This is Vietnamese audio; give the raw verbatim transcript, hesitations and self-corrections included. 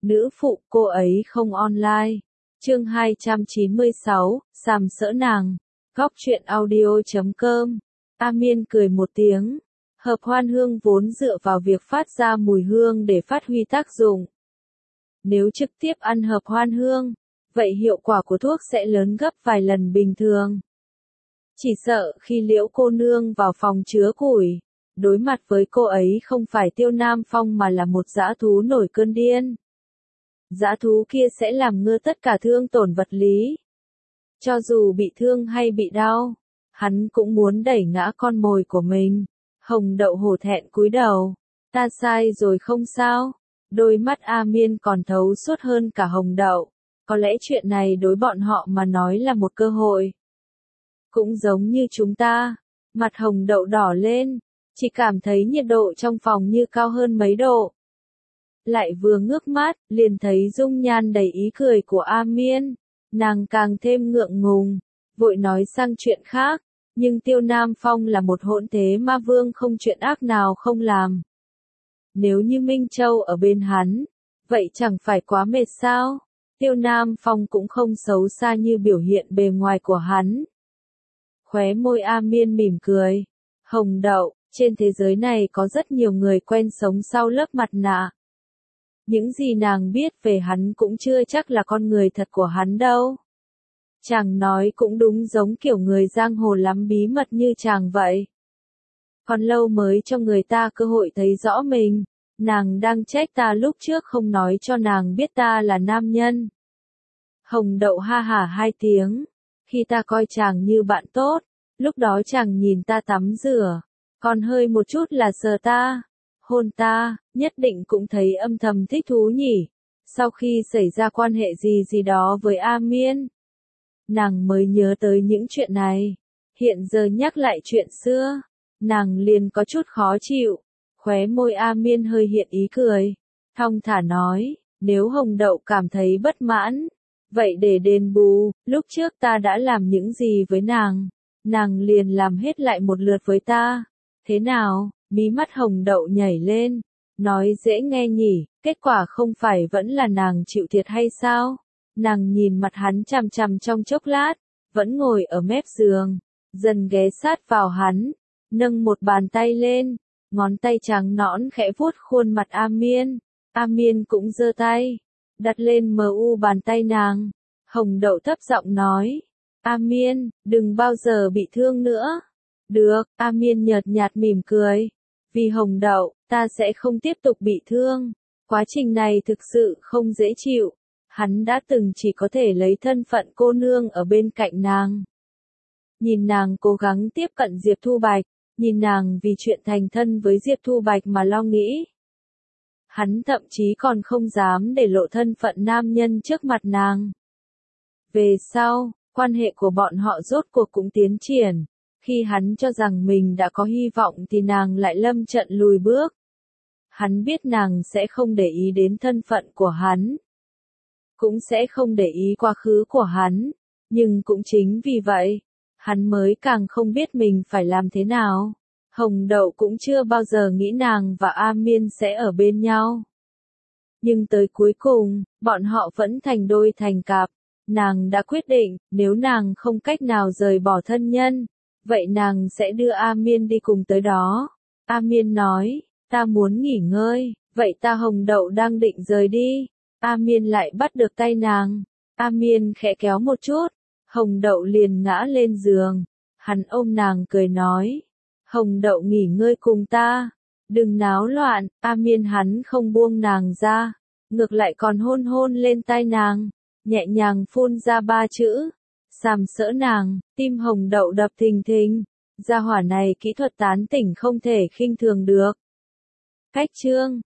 Nữ phụ cô ấy không online. Chương hai trăm chín mươi sáu, sàm sỡ nàng. Góc truyện audio chấm com. A Miên cười một tiếng. Hợp hoan hương vốn dựa vào việc phát ra mùi hương để phát huy tác dụng. Nếu trực tiếp ăn hợp hoan hương, vậy hiệu quả của thuốc sẽ lớn gấp vài lần bình thường. Chỉ sợ khi Liễu cô nương vào phòng chứa củi, đối mặt với cô ấy không phải Tiêu Nam Phong mà là một dã thú nổi cơn điên. Dã thú kia sẽ làm ngơ tất cả thương tổn vật lý. Cho dù bị thương hay bị đau, hắn cũng muốn đẩy ngã con mồi của mình. Hồng Đậu hổ thẹn cúi đầu. Ta sai rồi không sao. Đôi mắt A Miên còn thấu suốt hơn cả Hồng Đậu. Có lẽ chuyện này đối bọn họ mà nói là một cơ hội. Cũng giống như chúng ta. Mặt Hồng Đậu đỏ lên. Chỉ cảm thấy nhiệt độ trong phòng như cao hơn mấy độ. Lại vừa ngước mắt, liền thấy dung nhan đầy ý cười của A Miên. Nàng càng thêm ngượng ngùng, vội nói sang chuyện khác. Nhưng Tiêu Nam Phong là một hỗn thế ma vương không chuyện ác nào không làm. Nếu như Minh Châu ở bên hắn, vậy chẳng phải quá mệt sao? Tiêu Nam Phong cũng không xấu xa như biểu hiện bề ngoài của hắn. Khóe môi A Miên mỉm cười. Hồng Đậu, trên thế giới này có rất nhiều người quen sống sau lớp mặt nạ. Những gì nàng biết về hắn cũng chưa chắc là con người thật của hắn đâu. Chàng nói cũng đúng, giống kiểu người giang hồ lắm bí mật như chàng vậy. Còn lâu mới cho người ta cơ hội thấy rõ mình. Nàng đang trách ta lúc trước không nói cho nàng biết ta là nam nhân. Hồng Đậu ha hả hai tiếng. Khi ta coi chàng như bạn tốt, lúc đó chàng nhìn ta tắm rửa, còn hơi một chút là sờ ta, hôn ta, nhất định cũng thấy âm thầm thích thú nhỉ. Sau khi xảy ra quan hệ gì gì đó với A Miên, nàng mới nhớ tới những chuyện này. Hiện giờ nhắc lại chuyện xưa, nàng liền có chút khó chịu. Khóe môi A Miên hơi hiện ý cười, thong thả nói, nếu Hồng Đậu cảm thấy bất mãn, vậy để đền bù, lúc trước ta đã làm những gì với nàng, nàng liền làm hết lại một lượt với ta. Thế nào? Mí mắt Hồng Đậu nhảy lên, nói dễ nghe nhỉ, kết quả không phải vẫn là nàng chịu thiệt hay sao? Nàng nhìn mặt hắn chằm chằm trong chốc lát, vẫn ngồi ở mép giường, dần ghé sát vào hắn, nâng một bàn tay lên, ngón tay trắng nõn khẽ vuốt khuôn mặt A Miên. A Miên cũng giơ tay, đặt lên mờ u bàn tay nàng. Hồng Đậu thấp giọng nói, A Miên, đừng bao giờ bị thương nữa. Được, A Miên nhợt nhạt mỉm cười. Vì Hồng Đậu, ta sẽ không tiếp tục bị thương. Quá trình này thực sự không dễ chịu. Hắn đã từng chỉ có thể lấy thân phận cô nương ở bên cạnh nàng. Nhìn nàng cố gắng tiếp cận Diệp Thu Bạch, nhìn nàng vì chuyện thành thân với Diệp Thu Bạch mà lo nghĩ. Hắn thậm chí còn không dám để lộ thân phận nam nhân trước mặt nàng. Về sau, quan hệ của bọn họ rốt cuộc cũng tiến triển. Khi hắn cho rằng mình đã có hy vọng thì nàng lại lâm trận lùi bước. Hắn biết nàng sẽ không để ý đến thân phận của hắn, cũng sẽ không để ý quá khứ của hắn, nhưng cũng chính vì vậy, hắn mới càng không biết mình phải làm thế nào. Hồng Đậu cũng chưa bao giờ nghĩ nàng và A Miên sẽ ở bên nhau. Nhưng tới cuối cùng, bọn họ vẫn thành đôi thành cặp. Nàng đã quyết định, nếu nàng không cách nào rời bỏ thân nhân, vậy nàng sẽ đưa A Miên đi cùng tới đó. A Miên nói, ta muốn nghỉ ngơi, vậy ta Hồng Đậu đang định rời đi. A Miên lại bắt được tay nàng. A Miên khẽ kéo một chút, Hồng Đậu liền ngã lên giường. Hắn ôm nàng cười nói, Hồng Đậu nghỉ ngơi cùng ta, đừng náo loạn. A Miên hắn không buông nàng ra, ngược lại còn hôn hôn lên tai nàng, nhẹ nhàng phun ra ba chữ, sàm sỡ nàng. Tim Hồng Đậu đập thình thình, gia hỏa này kỹ thuật tán tỉnh không thể khinh thường được. Cách chương